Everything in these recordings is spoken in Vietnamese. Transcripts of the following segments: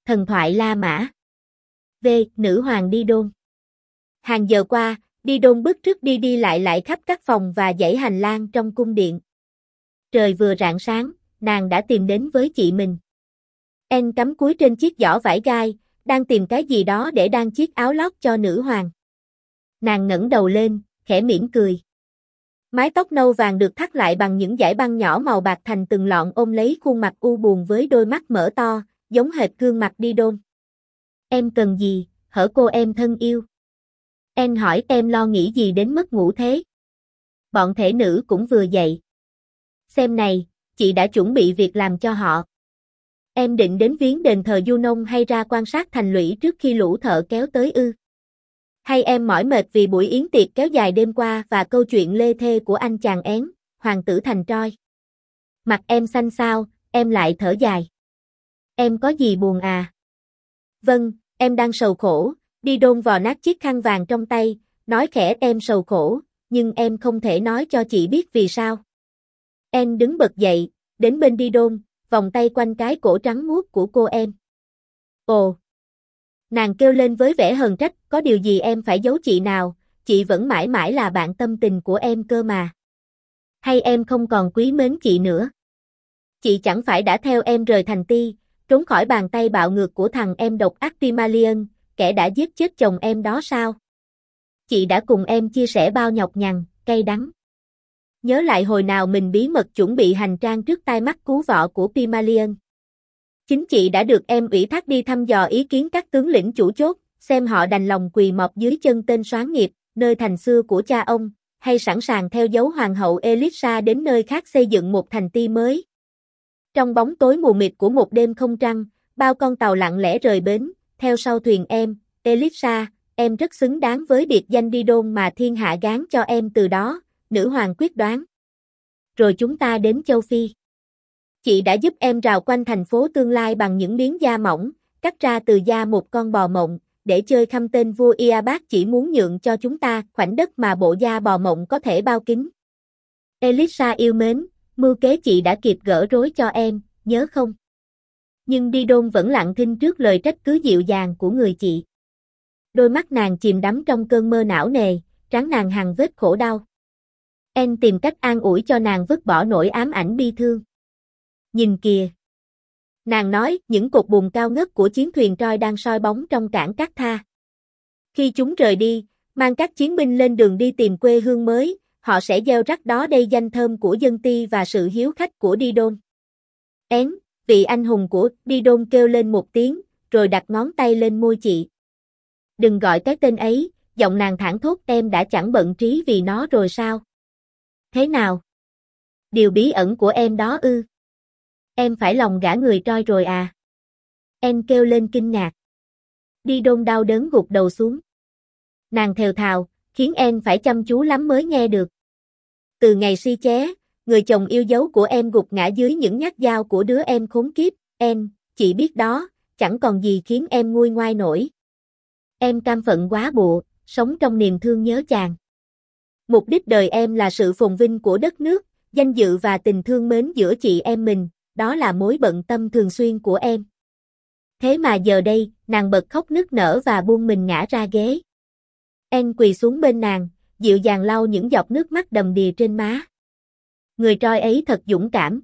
Thần thoại La Mã. V. Nữ hoàng Didon. Hàng giờ qua, Didon bước trước đi lại khắp các phòng và dãy hành lang trong cung điện. Trời vừa rạng sáng, nàng đã tìm đến với chị mình. En cắm cúi trên chiếc giỏ vải gai, đang tìm cái gì đó để đan chiếc áo lót cho nữ hoàng. Nàng ngẩng đầu lên, khẽ mỉm cười. Mái tóc nâu vàng được thắt lại bằng những dải băng nhỏ màu bạc thành từng lọn ôm lấy khuôn mặt u buồn với đôi mắt mở to, giống hệt gương mặt Didon. Em cần gì, hở cô em thân yêu? En hỏi em lo nghĩ gì đến mất ngủ thế? Bọn thể nữ cũng vừa dậy. Xem này, chị đã chuẩn bị việc làm cho họ. Em định đến viếng đền thờ Junon hay ra quan sát thành lũy trước khi lũ thợ kéo tới ư? Hay em mỏi mệt vì buổi yến tiệc kéo dài đêm qua và câu chuyện lê thê của anh chàng én, hoàng tử thành Troy? Mặt em xanh xao, em lại thở dài. Em có gì buồn à? Vâng, em đang sầu khổ. Didon vò nát chiếc khăn vàng trong tay, nói khẽ em sầu khổ, nhưng em không thể nói cho chị biết vì sao. En đứng bật dậy, đến bên Didon, vòng tay quanh cái cổ trắng muốt của cô em. Ồ! Nàng kêu lên với vẻ hờn trách, có điều gì em phải giấu chị nào, chị vẫn mãi mãi là bạn tâm tình của em cơ mà. Hay em không còn quý mến chị nữa? Chị chẳng phải đã theo em rời thành Ti, trốn khỏi bàn tay bạo ngược của thằng em độc ác Timalion, kẻ đã giết chết chồng em đó sao? Chị đã cùng em chia sẻ bao nhọc nhằn, cay đắng. Nhớ lại hồi nào mình bí mật chuẩn bị hành trang trước tai mắt cứu vọ của Pimalion. Chính chị đã được em ủy thác đi thăm dò ý kiến các tướng lĩnh chủ chốt, xem họ đành lòng quỳ mọp dưới chân tên soán nghiệp, nơi thành xưa của cha ông, hay sẵn sàng theo dấu hoàng hậu Elissa đến nơi khác xây dựng một thành Ti mới. Trong bóng tối mù mịt của một đêm không trăng, bao con tàu lặng lẽ rời bến, theo sau thuyền em, Elissa, em rất xứng đáng với biệt danh Didon mà thiên hạ gán cho em từ đó, nữ hoàng quyết đoán. Rồi chúng ta đến châu Phi. Chị đã giúp em rào quanh thành phố tương lai bằng những miếng da mỏng, cắt ra từ da một con bò mộng, để chơi khăm tên vua Iabat chỉ muốn nhượng cho chúng ta khoảnh đất mà bộ da bò mộng có thể bao kín. Elissa yêu mến, mưu kế chị đã kịp gỡ rối cho em, nhớ không? Nhưng Didon vẫn lặng thinh trước lời trách cứ dịu dàng của người chị. Đôi mắt nàng chìm đắm trong cơn mơ não nề, trán nàng hằn vết khổ đau. En tìm cách an ủi cho nàng vứt bỏ nỗi ám ảnh bi thương. Nhìn kìa! Nàng nói, những cột buồm cao ngất của chiến thuyền Troy đang soi bóng trong cảng Cát Tha. Khi chúng rời đi, mang các chiến binh lên đường đi tìm quê hương mới, họ sẽ gieo rắc đó đây danh thơm của dân Ti và sự hiếu khách của Didon. Én, vị anh hùng của Didon kêu lên một tiếng, rồi đặt ngón tay lên môi chị. Đừng gọi cái tên ấy, giọng nàng thảng thốt, em đã chẳng bận trí vì nó rồi sao? Thế nào? Điều bí ẩn của em đó ư? Em phải lòng gả người Troy rồi à? En kêu lên kinh ngạc. Didon đau đớn gục đầu xuống. Nàng thều thào, khiến En phải chăm chú lắm mới nghe được. Từ ngày si ché, người chồng yêu dấu của em gục ngã dưới những nhát dao của đứa em khốn kiếp, En, chị biết đó, chẳng còn gì khiến em nguôi ngoai nổi. Em cam phận quá bụa, sống trong niềm thương nhớ chàng. Mục đích đời em là sự phồn vinh của đất nước, danh dự và tình thương mến giữa chị em mình, đó là mối bận tâm thường xuyên của em. Thế mà giờ đây, nàng bật khóc nức nở và buông mình ngã ra ghế. En quỳ xuống bên nàng, dịu dàng lau những giọt nước mắt đầm đìa trên má. Người Troy ấy thật dũng cảm.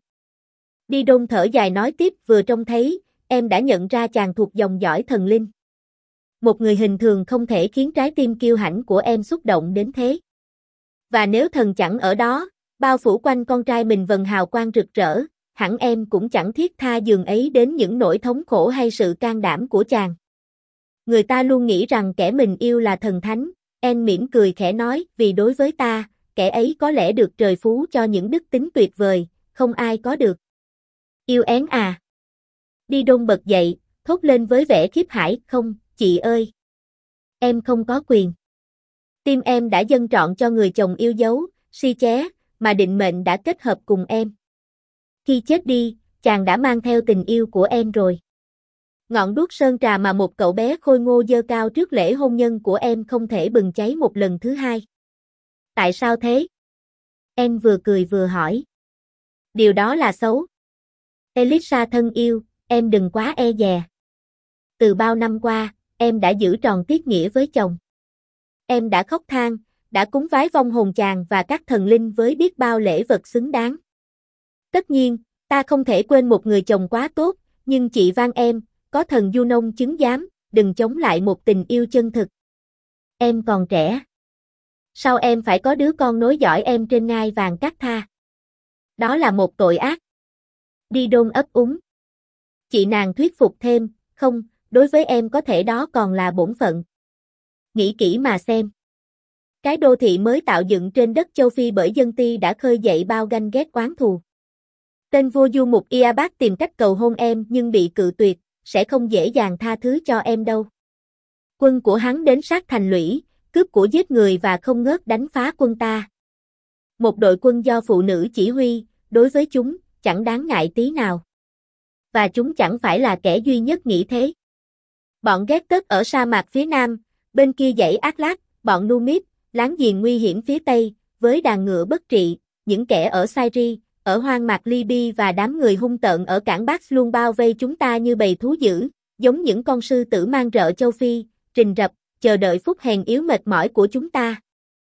Didon thở dài nói tiếp, vừa trông thấy, em đã nhận ra chàng thuộc dòng dõi thần linh. Một người hình thường không thể khiến trái tim kiêu hãnh của em xúc động đến thế. Và nếu thần chẳng ở đó, bao phủ quanh con trai mình vầng hào quang rực rỡ, hẳn em cũng chẳng thiết tha giường ấy đến những nỗi thống khổ hay sự can đảm của chàng. Người ta luôn nghĩ rằng kẻ mình yêu là thần thánh, En mỉm cười khẽ nói, vì đối với ta, kẻ ấy có lẽ được trời phú cho những đức tính tuyệt vời, không ai có được. Yêu én à? Didon bật dậy, thốt lên với vẻ khiếp hải, không, chị ơi. Em không có quyền. Tim em đã dâng trọn cho người chồng yêu dấu, si ché, mà định mệnh đã kết hợp cùng em. Khi chết đi, chàng đã mang theo tình yêu của em rồi. Ngọn đuốc sơn trà mà một cậu bé khôi ngô giơ cao trước lễ hôn nhân của em không thể bừng cháy một lần thứ hai. Tại sao thế? En vừa cười vừa hỏi. Điều đó là xấu. Elissa thân yêu, em đừng quá e dè. Từ bao năm qua, em đã giữ tròn tiết nghĩa với chồng. Em đã khóc than, đã cúng vái vong hồn chàng và các thần linh với biết bao lễ vật xứng đáng. Tất nhiên, ta không thể quên một người chồng quá tốt, nhưng chị van em, có thần Junon chứng giám, đừng chống lại một tình yêu chân thực. Em còn trẻ. Sao em phải có đứa con nối dõi em trên ngai vàng cát tha? Đó là một tội ác. Didon ấp úng. Chị nàng thuyết phục thêm, không, đối với em có thể đó còn là bổn phận. Nghĩ kỹ mà xem. Cái đô thị mới tạo dựng trên đất châu Phi bởi dân Ti đã khơi dậy bao ganh ghét oán thù. Tên vua du mục Iabat tìm cách cầu hôn em nhưng bị cự tuyệt, sẽ không dễ dàng tha thứ cho em đâu. Quân của hắn đến sát thành lũy, cướp của giết người và không ngớt đánh phá quân ta. Một đội quân do phụ nữ chỉ huy, đối với chúng, chẳng đáng ngại tí nào. Và chúng chẳng phải là kẻ duy nhất nghĩ thế. Bọn ghét tất ở sa mạc phía nam, bên kia dãy Atlas, bọn Numid, láng giềng nguy hiểm phía tây, với đàn ngựa bất trị, những kẻ ở Syria, ở hoang mạc Libya và đám người hung tợn ở cảng Bax luôn bao vây chúng ta như bầy thú dữ, giống những con sư tử mang rợ châu Phi, rình rập, chờ đợi phút hèn yếu mệt mỏi của chúng ta.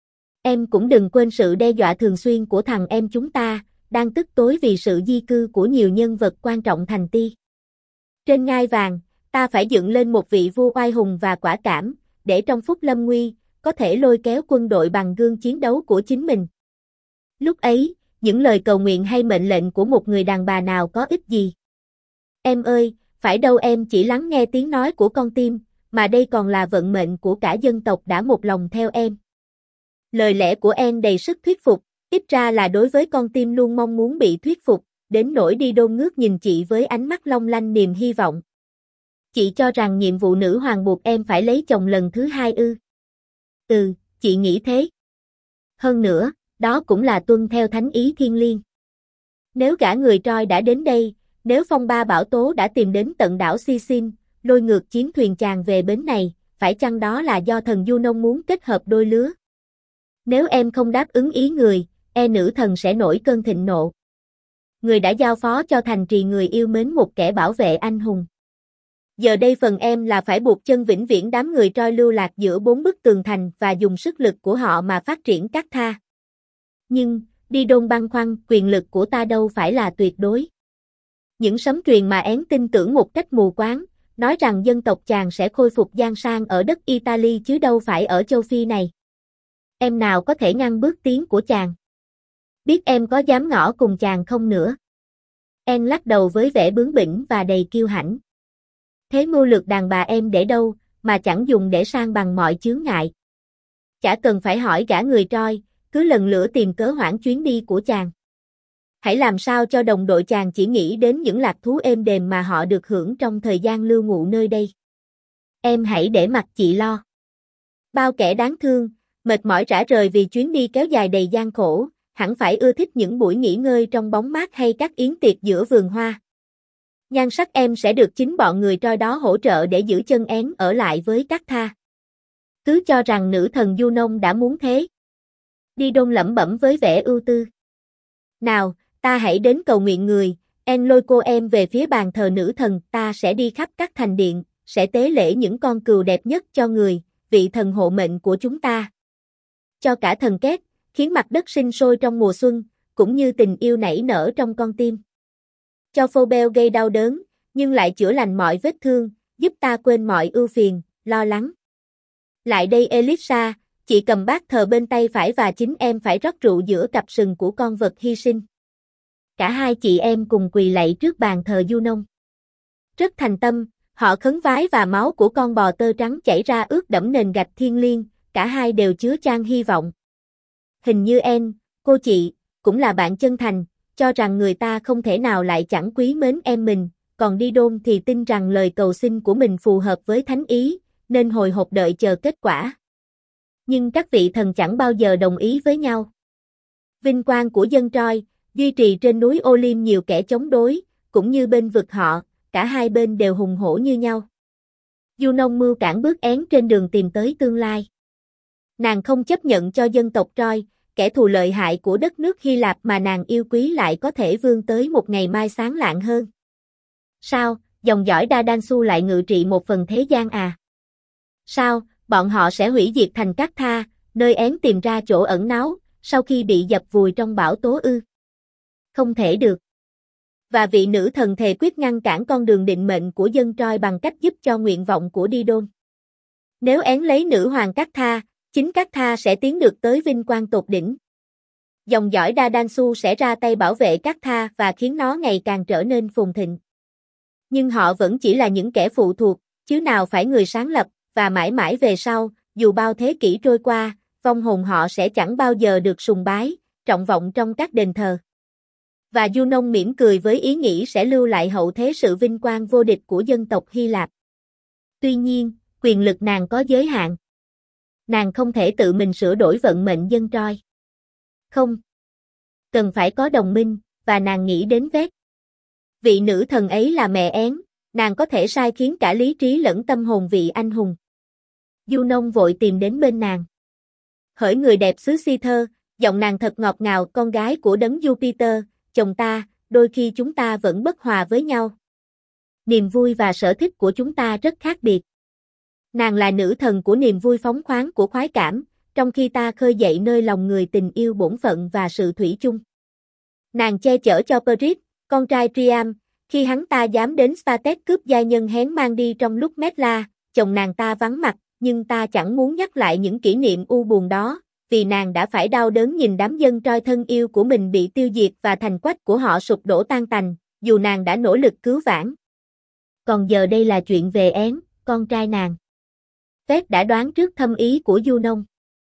Em cũng đừng quên sự đe dọa thường xuyên của thằng em chúng ta, đang tức tối vì sự di cư của nhiều nhân vật quan trọng thành Ti. Trên ngai vàng, ta phải dựng lên một vị vua oai hùng và quả cảm, để trong phút lâm nguy, có thể lôi kéo quân đội bằng gương chiến đấu của chính mình. Lúc ấy, những lời cầu nguyện hay mệnh lệnh của một người đàn bà nào có ích gì? Em ơi, phải đâu em chỉ lắng nghe tiếng nói của con tim, mà đây còn là vận mệnh của cả dân tộc đã một lòng theo em. Lời lẽ của em đầy sức thuyết phục, ít ra là đối với con tim luôn mong muốn bị thuyết phục, đến nỗi Didon ngước nhìn chị với ánh mắt long lanh niềm hy vọng. Chị cho rằng nhiệm vụ nữ hoàng buộc em phải lấy chồng lần thứ hai ư? Ừ, chị nghĩ thế. Hơn nữa, đó cũng là tuân theo thánh ý thiêng liêng. Nếu gã người Troy đã đến đây, nếu phong ba bão tố đã tìm đến tận đảo Sicin, lôi ngược chiến thuyền chàng về bến này, phải chăng đó là do thần Junon muốn kết hợp đôi lứa? Nếu em không đáp ứng ý người, nữ thần sẽ nổi cơn thịnh nộ. Người đã giao phó cho thành trì người yêu mến một kẻ bảo vệ anh hùng. Giờ đây phần em là phải buộc chân vĩnh viễn đám người Troy lưu lạc giữa bốn bức tường thành và dùng sức lực của họ mà phát triển cát tha. Nhưng, Didon băn khoăn, quyền lực của ta đâu phải là tuyệt đối. Những sấm truyền mà én tin tưởng một cách mù quáng, nói rằng dân tộc chàng sẽ khôi phục giang sang ở đất Italy chứ đâu phải ở châu Phi này. Em nào có thể ngăn bước tiến của chàng? Biết em có dám ngỏ cùng chàng không nữa? En lắc đầu với vẻ bướng bỉnh và đầy kiêu hãnh. Thế mưu lược đàn bà em để đâu, mà chẳng dùng để sang bằng mọi chướng ngại. Chả cần phải hỏi gã người Troy, cứ lần lữa tìm cớ hoãn chuyến đi của chàng. Hãy làm sao cho đồng đội chàng chỉ nghĩ đến những lạc thú êm đềm mà họ được hưởng trong thời gian lưu ngụ nơi đây. Em hãy để mặc chị lo. Bao kẻ đáng thương, mệt mỏi rã rời vì chuyến đi kéo dài đầy gian khổ, hẳn phải ưa thích những buổi nghỉ ngơi trong bóng mát hay các yến tiệc giữa vườn hoa. Nhan sắc em sẽ được chính bọn người Troy đó hỗ trợ để giữ chân én ở lại với cát tha. Cứ cho rằng nữ thần Junon đã muốn thế. Didon lẩm bẩm với vẻ ưu tư. Nào, ta hãy đến cầu nguyện người, En lôi cô em về phía bàn thờ nữ thần, ta sẽ đi khắp các thành điện, sẽ tế lễ những con cừu đẹp nhất cho người, vị thần hộ mệnh của chúng ta. Cho cả thần két, khiến mặt đất sinh sôi trong mùa xuân, cũng như tình yêu nảy nở trong con tim. Cho Phobel gây đau đớn, nhưng lại chữa lành mọi vết thương, giúp ta quên mọi ưu phiền, lo lắng. Lại đây Elipsa, chị cầm bát thờ bên tay phải và chính em phải rót rượu giữa cặp sừng của con vật hy sinh. Cả hai chị em cùng quỳ lạy trước bàn thờ Junon. Rất thành tâm, họ khấn vái và máu của con bò tơ trắng chảy ra ướt đẫm nền gạch thiêng liêng, cả hai đều chứa chan hy vọng. Hình như En, cô chị, cũng là bạn chân thành, cho rằng người ta không thể nào lại chẳng quý mến em mình, còn Didon thì tin rằng lời cầu xin của mình phù hợp với thánh ý, nên hồi hộp đợi chờ kết quả. Nhưng các vị thần chẳng bao giờ đồng ý với nhau. Vinh quang của dân Troy, duy trì trên núi Olim nhiều kẻ chống đối, cũng như bên vực họ, cả hai bên đều hùng hổ như nhau. Junon mưu cản bước én trên đường tìm tới tương lai. Nàng không chấp nhận cho dân tộc Troy, kẻ thù lợi hại của đất nước Hy Lạp mà nàng yêu quý lại có thể vươn tới một ngày mai sáng lạng hơn. Sao, dòng dõi Đa Đan Xu lại ngự trị một phần thế gian à? Sao, bọn họ sẽ hủy diệt thành Cát Tha, nơi én tìm ra chỗ ẩn náu, sau khi bị dập vùi trong bão tố ư? Không thể được. Và vị nữ thần thề quyết ngăn cản con đường định mệnh của dân Troy bằng cách giúp cho nguyện vọng của Didon. Nếu én lấy nữ hoàng Cát Tha, chính Cát Tha sẽ tiến được tới vinh quang tột đỉnh. Dòng dõi Đa Đan Xu sẽ ra tay bảo vệ Cát Tha và khiến nó ngày càng trở nên phồn thịnh. Nhưng họ vẫn chỉ là những kẻ phụ thuộc, chứ nào phải người sáng lập, và mãi mãi về sau, dù bao thế kỷ trôi qua, vong hồn họ sẽ chẳng bao giờ được sùng bái, trọng vọng trong các đền thờ. Và Junon mỉm cười với ý nghĩ sẽ lưu lại hậu thế sự vinh quang vô địch của dân tộc Hy Lạp. Tuy nhiên, quyền lực nàng có giới hạn. Nàng không thể tự mình sửa đổi vận mệnh dân Troy. Không. Cần phải có đồng minh, và nàng nghĩ đến Vét. Vị nữ thần ấy là mẹ én, nàng có thể sai khiến cả lý trí lẫn tâm hồn vị anh hùng. Junon vội tìm đến bên nàng. Hỡi người đẹp xứ Si-thơ, giọng nàng thật ngọt ngào, con gái của đấng Jupiter, chồng ta, đôi khi chúng ta vẫn bất hòa với nhau. Niềm vui và sở thích của chúng ta rất khác biệt. Nàng là nữ thần của niềm vui phóng khoáng của khoái cảm, trong khi ta khơi dậy nơi lòng người tình yêu bổn phận và sự thủy chung. Nàng che chở cho Perit, con trai Priam, khi hắn ta dám đến Spartex cướp giai nhân hén mang đi trong lúc Metla, chồng nàng ta vắng mặt, nhưng ta chẳng muốn nhắc lại những kỷ niệm u buồn đó, vì nàng đã phải đau đớn nhìn đám dân Troy thân yêu của mình bị tiêu diệt và thành quách của họ sụp đổ tan tành, dù nàng đã nỗ lực cứu vãn. Còn giờ đây là chuyện về én, con trai nàng. Vét đã đoán trước thâm ý của Junon.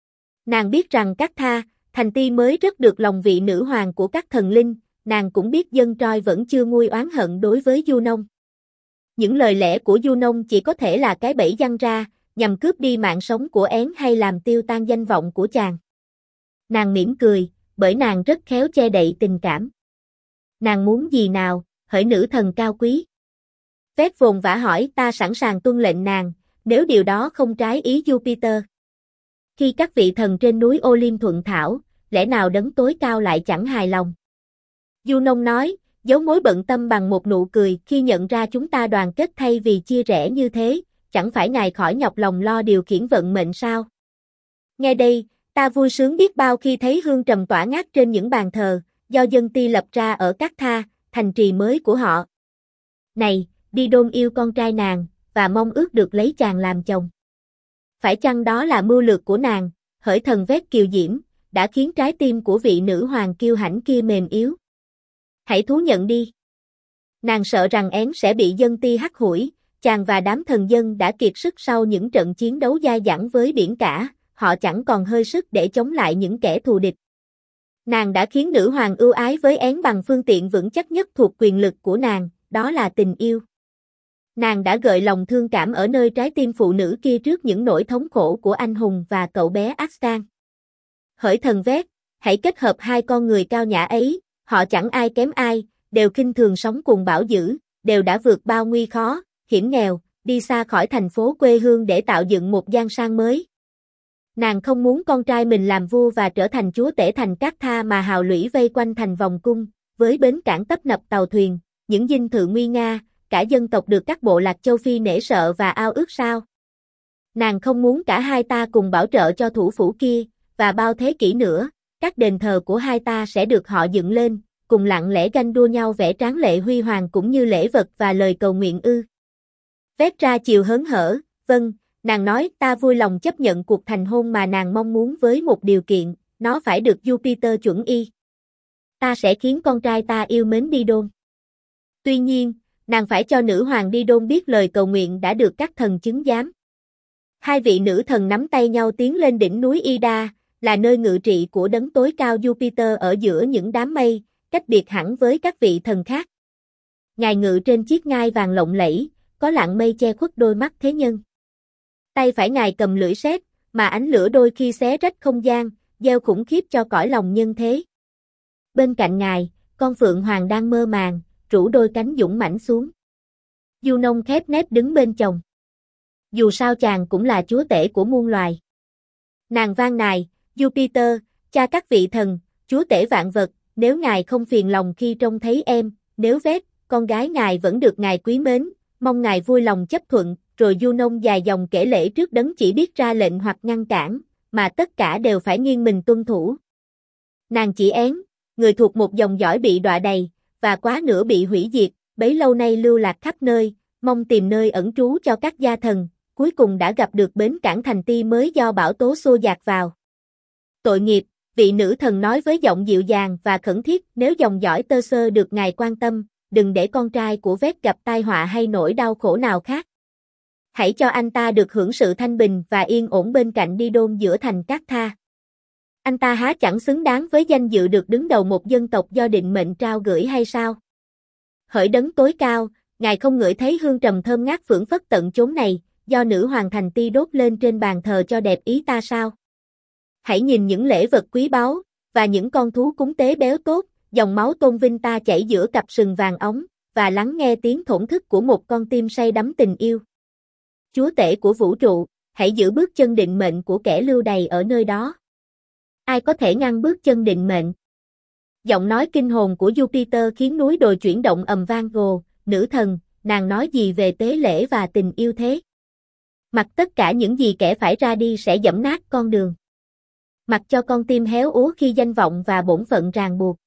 Nàng biết rằng Cát Tha, thành Ti mới rất được lòng vị nữ hoàng của các thần linh, nàng cũng biết dân Troy vẫn chưa nguôi oán hận đối với Junon. Những lời lẽ của Junon chỉ có thể là cái bẫy giăng ra, nhằm cướp đi mạng sống của én hay làm tiêu tan danh vọng của chàng. Nàng mỉm cười, bởi nàng rất khéo che đậy tình cảm. Nàng muốn gì nào, hỡi nữ thần cao quý? Vét vồn vã hỏi, ta sẵn sàng tuân lệnh nàng, nếu điều đó không trái ý Jupiter. Khi các vị thần trên núi Olympus thuận thảo, lẽ nào đấng tối cao lại chẳng hài lòng? Junon nói, giấu mối bận tâm bằng một nụ cười, khi nhận ra chúng ta đoàn kết thay vì chia rẽ như thế, chẳng phải ngài khỏi nhọc lòng lo điều khiển vận mệnh sao? Nghe đây, ta vui sướng biết bao khi thấy hương trầm tỏa ngát trên những bàn thờ, do dân Ti lập ra ở Cát Tha, thành trì mới của họ. Này, Didon yêu con trai nàng, và mong ước được lấy chàng làm chồng. Phải chăng đó là mưu lược của nàng, hỡi thần Vét kiều diễm, đã khiến trái tim của vị nữ hoàng kiêu hãnh kia mềm yếu? Hãy thú nhận đi. Nàng sợ rằng én sẽ bị dân Ti hắt hủi, chàng và đám thần dân đã kiệt sức sau những trận chiến đấu dai dẳng với biển cả, họ chẳng còn hơi sức để chống lại những kẻ thù địch. Nàng đã khiến nữ hoàng ưu ái với én bằng phương tiện vững chắc nhất thuộc quyền lực của nàng, đó là tình yêu. Nàng đã gợi lòng thương cảm ở nơi trái tim phụ nữ kia trước những nỗi thống khổ của anh hùng và cậu bé Astan. Hỡi thần Vét, hãy kết hợp hai con người cao nhã ấy, họ chẳng ai kém ai, đều khinh thường sống cùng bão dữ, đều đã vượt bao nguy khó, hiểm nghèo, đi xa khỏi thành phố quê hương để tạo dựng một giang sang mới. Nàng không muốn con trai mình làm vua và trở thành chúa tể thành Cát Tha mà hào lũy vây quanh thành vòng cung, với bến cảng tấp nập tàu thuyền, những dinh thự nguy nga, cả dân tộc được các bộ lạc châu Phi nể sợ và ao ước sao? Nàng không muốn cả hai ta cùng bảo trợ cho thủ phủ kia, và bao thế kỷ nữa, các đền thờ của hai ta sẽ được họ dựng lên, cùng lặng lẽ ganh đua nhau vẽ tráng lệ huy hoàng cũng như lễ vật và lời cầu nguyện ư? Vét ra chiều hớn hở, vâng, nàng nói, ta vui lòng chấp nhận cuộc thành hôn mà nàng mong muốn với một điều kiện, nó phải được Jupiter chuẩn y. Ta sẽ khiến con trai ta yêu mến Didon. Tuy nhiên, nàng phải cho nữ hoàng Didon biết lời cầu nguyện đã được các thần chứng giám. Hai vị nữ thần nắm tay nhau tiến lên đỉnh núi Ida, là nơi ngự trị của đấng tối cao Jupiter ở giữa những đám mây, cách biệt hẳn với các vị thần khác. Ngài ngự trên chiếc ngai vàng lộng lẫy, có lạng mây che khuất đôi mắt thế nhân. Tay phải ngài cầm lưỡi sét, mà ánh lửa đôi khi xé rách không gian, gieo khủng khiếp cho cõi lòng nhân thế. Bên cạnh ngài, con phượng hoàng đang mơ màng, rủ đôi cánh dũng mãnh xuống. Junon khép nép đứng bên chồng. Dù sao chàng cũng là chúa tể của muôn loài. Nàng van nài, Jupiter, cha các vị thần, chúa tể vạn vật, nếu ngài không phiền lòng khi trông thấy em, nếu Vét, con gái ngài vẫn được ngài quý mến, mong ngài vui lòng chấp thuận, rồi Junon dài dòng kể lễ trước đấng chỉ biết ra lệnh hoặc ngăn cản, mà tất cả đều phải nghiêng mình tuân thủ. Nàng chỉ én, người thuộc một dòng dõi bị đọa đầy, và quá nửa bị hủy diệt, bấy lâu nay lưu lạc khắp nơi, mong tìm nơi ẩn trú cho các gia thần, cuối cùng đã gặp được bến cảng thành Ti mới do bão tố xô dạt vào. Tội nghiệp, vị nữ thần nói với giọng dịu dàng và khẩn thiết, nếu dòng dõi tơ sơ được ngài quan tâm, đừng để con trai của Vết gặp tai họa hay nỗi đau khổ nào khác. Hãy cho anh ta được hưởng sự thanh bình và yên ổn bên cạnh Didon giữa thành Cát Tha. Anh ta há chẳng xứng đáng với danh dự được đứng đầu một dân tộc do định mệnh trao gửi hay sao? Hỡi đấng tối cao, ngài không ngửi thấy hương trầm thơm ngát phưởng phất tận chốn này, do nữ hoàng thành Ti đốt lên trên bàn thờ cho đẹp ý ta sao? Hãy nhìn những lễ vật quý báu, và những con thú cúng tế béo tốt, dòng máu tôn vinh ta chảy giữa cặp sừng vàng óng, và lắng nghe tiếng thổn thức của một con tim say đắm tình yêu. Chúa tể của vũ trụ, hãy giữ bước chân định mệnh của kẻ lưu đày ở nơi đó. Ai có thể ngăn bước chân định mệnh? Giọng nói kinh hồn của Jupiter khiến núi đồi chuyển động ầm vang gồ, nữ thần, nàng nói gì về tế lễ và tình yêu thế? Mặc tất cả những gì kẻ phải ra đi sẽ dẫm nát con đường. Mặc cho con tim héo úa khi danh vọng và bổn phận ràng buộc.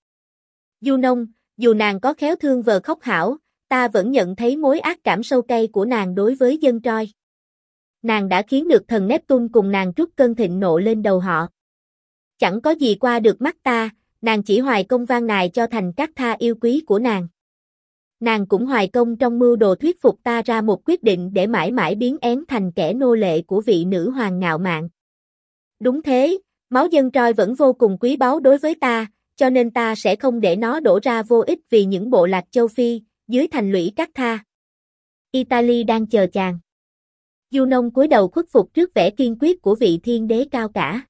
Junon, dù nàng có khéo thương vờ khóc hảo, ta vẫn nhận thấy mối ác cảm sâu cay của nàng đối với dân Troy. Nàng đã khiến được thần Neptune cùng nàng trút cơn thịnh nộ lên đầu họ. Chẳng có gì qua được mắt ta, nàng chỉ hoài công van nài cho thành Cát Tha yêu quý của nàng. Nàng cũng hoài công trong mưu đồ thuyết phục ta ra một quyết định để mãi mãi biến én thành kẻ nô lệ của vị nữ hoàng ngạo mạn. Đúng thế, máu dân Troy vẫn vô cùng quý báu đối với ta, cho nên ta sẽ không để nó đổ ra vô ích vì những bộ lạc châu Phi, dưới thành lũy Cát Tha. Italy đang chờ chàng. Junon cúi đầu khuất phục trước vẻ kiên quyết của vị thiên đế cao cả.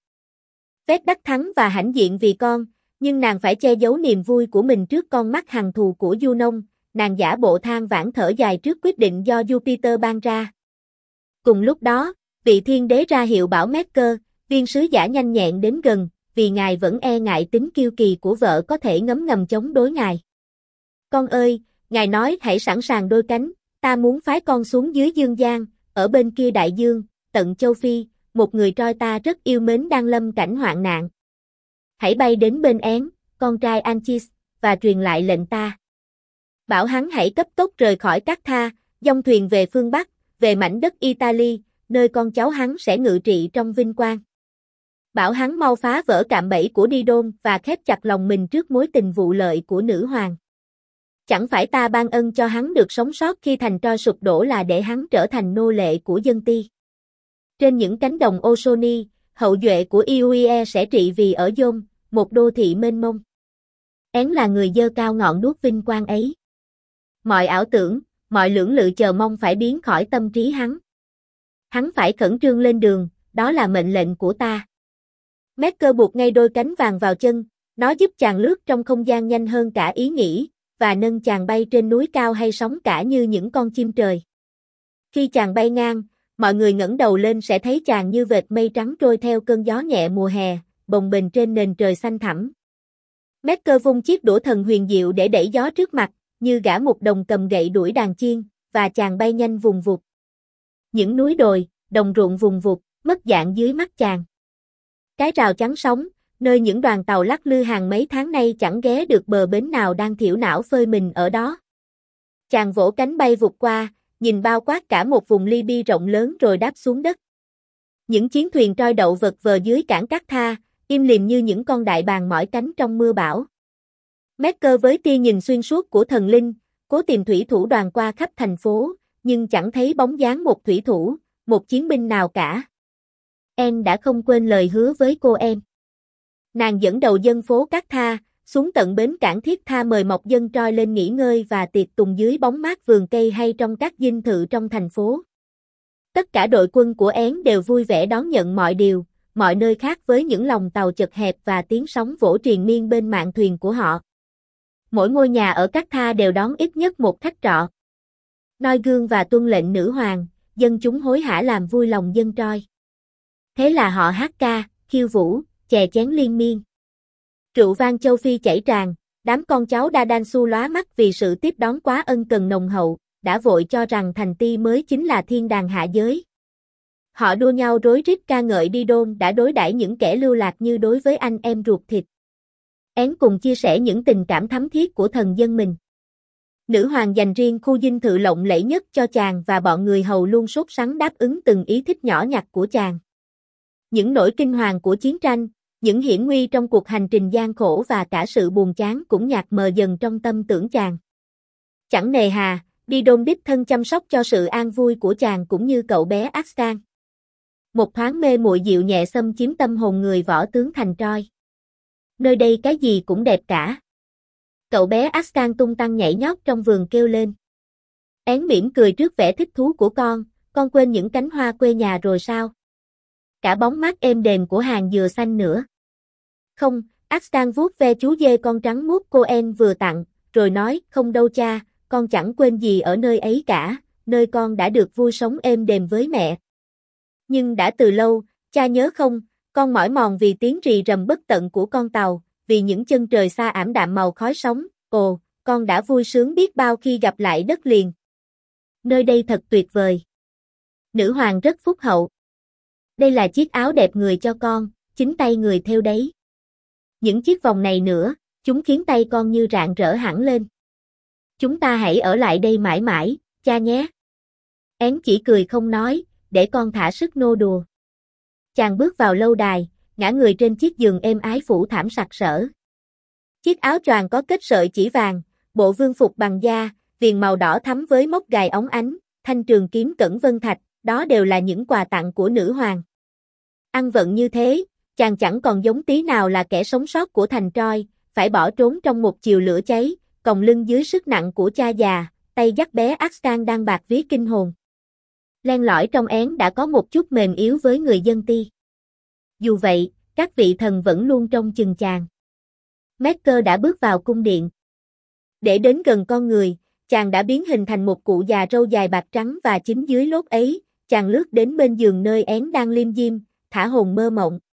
Vết đắc thắng và hãnh diện vì con, nhưng nàng phải che giấu niềm vui của mình trước con mắt hằn thù của Junon, nàng giả bộ than vãn thở dài trước quyết định do Jupiter ban ra. Cùng lúc đó, vị thiên đế ra hiệu bảo Merkur, viên sứ giả nhanh nhẹn đến gần, vì ngài vẫn e ngại tính kiêu kỳ của vợ có thể ngấm ngầm chống đối ngài. Con ơi, ngài nói hãy sẵn sàng đôi cánh, ta muốn phái con xuống dưới dương gian, ở bên kia đại dương, tận châu Phi, một người Troy ta rất yêu mến đang lâm cảnh hoạn nạn. Hãy bay đến bên én, con trai Anchis, và truyền lại lệnh ta. Bảo hắn hãy cấp tốc rời khỏi Cát Tha, dông thuyền về phương Bắc, về mảnh đất Italy, nơi con cháu hắn sẽ ngự trị trong vinh quang. Bảo hắn mau phá vỡ cạm bẫy của Didon và khép chặt lòng mình trước mối tình vụ lợi của nữ hoàng. Chẳng phải ta ban ân cho hắn được sống sót khi thành Troy sụp đổ là để hắn trở thành nô lệ của dân Ti. Trên những cánh đồng Ozonie, hậu duệ của Iue sẽ trị vì ở Dôn, một đô thị mênh mông. Én là người dơ cao ngọn đuốc vinh quang ấy. Mọi ảo tưởng, mọi lưỡng lự chờ mong phải biến khỏi tâm trí hắn. Hắn phải khẩn trương lên đường, đó là mệnh lệnh của ta. Merkur buộc ngay đôi cánh vàng vào chân, nó giúp chàng lướt trong không gian nhanh hơn cả ý nghĩ, và nâng chàng bay trên núi cao hay sóng cả như những con chim trời. Khi chàng bay ngang, mọi người ngẩng đầu lên sẽ thấy chàng như vệt mây trắng trôi theo cơn gió nhẹ mùa hè, bồng bềnh trên nền trời xanh thẳm. Merkur vung chiếc đũa thần huyền diệu để đẩy gió trước mặt, như gã mục đồng cầm gậy đuổi đàn chiên, và chàng bay nhanh vùng vụt. Những núi đồi, đồng ruộng vùng vụt, mất dạng dưới mắt chàng. Cái rào chắn sóng, nơi những đoàn tàu lắc lư hàng mấy tháng nay chẳng ghé được bờ bến nào đang thiểu não phơi mình ở đó. Chàng vỗ cánh bay vụt qua, nhìn bao quát cả một vùng Libya rộng lớn rồi đáp xuống đất. Những chiến thuyền trôi đậu vật vờ dưới cảng Cát Tha, im lìm như những con đại bàng mỏi cánh trong mưa bão. Merkur với tia nhìn xuyên suốt của thần linh, cố tìm thủy thủ đoàn qua khắp thành phố, nhưng chẳng thấy bóng dáng một thủy thủ, một chiến binh nào cả. Em đã không quên lời hứa với cô em. Nàng dẫn đầu dân phố Cát Tha, xuống tận bến cảng Thiết Tha mời mọc dân Troy lên nghỉ ngơi và tiệc tùng dưới bóng mát vườn cây hay trong các dinh thự trong thành phố. Tất cả đội quân của Én đều vui vẻ đón nhận mọi điều, mọi nơi khác với những lòng tàu chật hẹp và tiếng sóng vỗ triền miên bên mạn thuyền của họ. Mỗi ngôi nhà ở Cát Tha đều đón ít nhất một khách trọ. Noi gương và tuân lệnh nữ hoàng, dân chúng hối hả làm vui lòng dân Troy. Thế là họ hát ca, khiêu vũ, chè chén liên miên. Rượu vang châu Phi chảy tràn, đám con cháu Dadansu lóa mắt vì sự tiếp đón quá ân cần nồng hậu, đã vội cho rằng thành ti mới chính là thiên đàng hạ giới. Họ đua nhau rối rít ca ngợi Didon đã đối đãi những kẻ lưu lạc như đối với anh em ruột thịt. Én cùng chia sẻ những tình cảm thắm thiết của thần dân mình. Nữ hoàng dành riêng khu dinh thự lộng lẫy nhất cho chàng và bọn người hầu luôn sốt sắng đáp ứng từng ý thích nhỏ nhặt của chàng. Những nỗi kinh hoàng của chiến tranh, những hiểm nguy trong cuộc hành trình gian khổ và cả sự buồn chán cũng nhạt mờ dần trong tâm tưởng chàng. Chẳng nề hà, Didon đích thân chăm sóc cho sự an vui của chàng cũng như cậu bé Astan. Một thoáng mê muội dịu nhẹ xâm chiếm tâm hồn người võ tướng thành Troy. Nơi đây cái gì cũng đẹp cả. Cậu bé Astan tung tăng nhảy nhót trong vườn kêu lên. Én mỉm cười trước vẻ thích thú của con quên những cánh hoa quê nhà rồi sao? Cả bóng mát êm đềm của hàng dừa xanh nữa. Không, Astan vuốt ve chú dê con trắng muốt cô En vừa tặng, rồi nói, không đâu cha, con chẳng quên gì ở nơi ấy cả, nơi con đã được vui sống êm đềm với mẹ. Nhưng đã từ lâu, cha nhớ không, con mỏi mòn vì tiếng rì rầm bất tận của con tàu, vì những chân trời xa ảm đạm màu khói sóng, ồ, con đã vui sướng biết bao khi gặp lại đất liền. Nơi đây thật tuyệt vời. Nữ hoàng rất phúc hậu. Đây là chiếc áo đẹp người cho con, chính tay người thêu đấy. Những chiếc vòng này nữa, chúng khiến tay con như rạng rỡ hẳn lên. Chúng ta hãy ở lại đây mãi mãi, cha nhé. Én chỉ cười không nói, để con thả sức nô đùa. Chàng bước vào lâu đài, ngã người trên chiếc giường êm ái phủ thảm sặc sỡ. Chiếc áo choàng có kết sợi chỉ vàng, bộ vương phục bằng da, viền màu đỏ thắm với móc gài óng ánh, thanh trường kiếm cẩn vân thạch, đó đều là những quà tặng của nữ hoàng. Ăn vận như thế, chàng chẳng còn giống tí nào là kẻ sống sót của thành Troy, phải bỏ trốn trong một chiều lửa cháy, còng lưng dưới sức nặng của cha già, tay dắt bé Astan đang bạt vía kinh hồn. Len lỏi trong én đã có một chút mềm yếu với người dân Ti. Dù vậy, các vị thần vẫn luôn trông chừng chàng. Mercer đã bước vào cung điện. Để đến gần con người, chàng đã biến hình thành một cụ già râu dài bạc trắng và chính dưới lốt ấy, chàng lướt đến bên giường nơi én đang liêm diêm, thả hồn mơ mộng.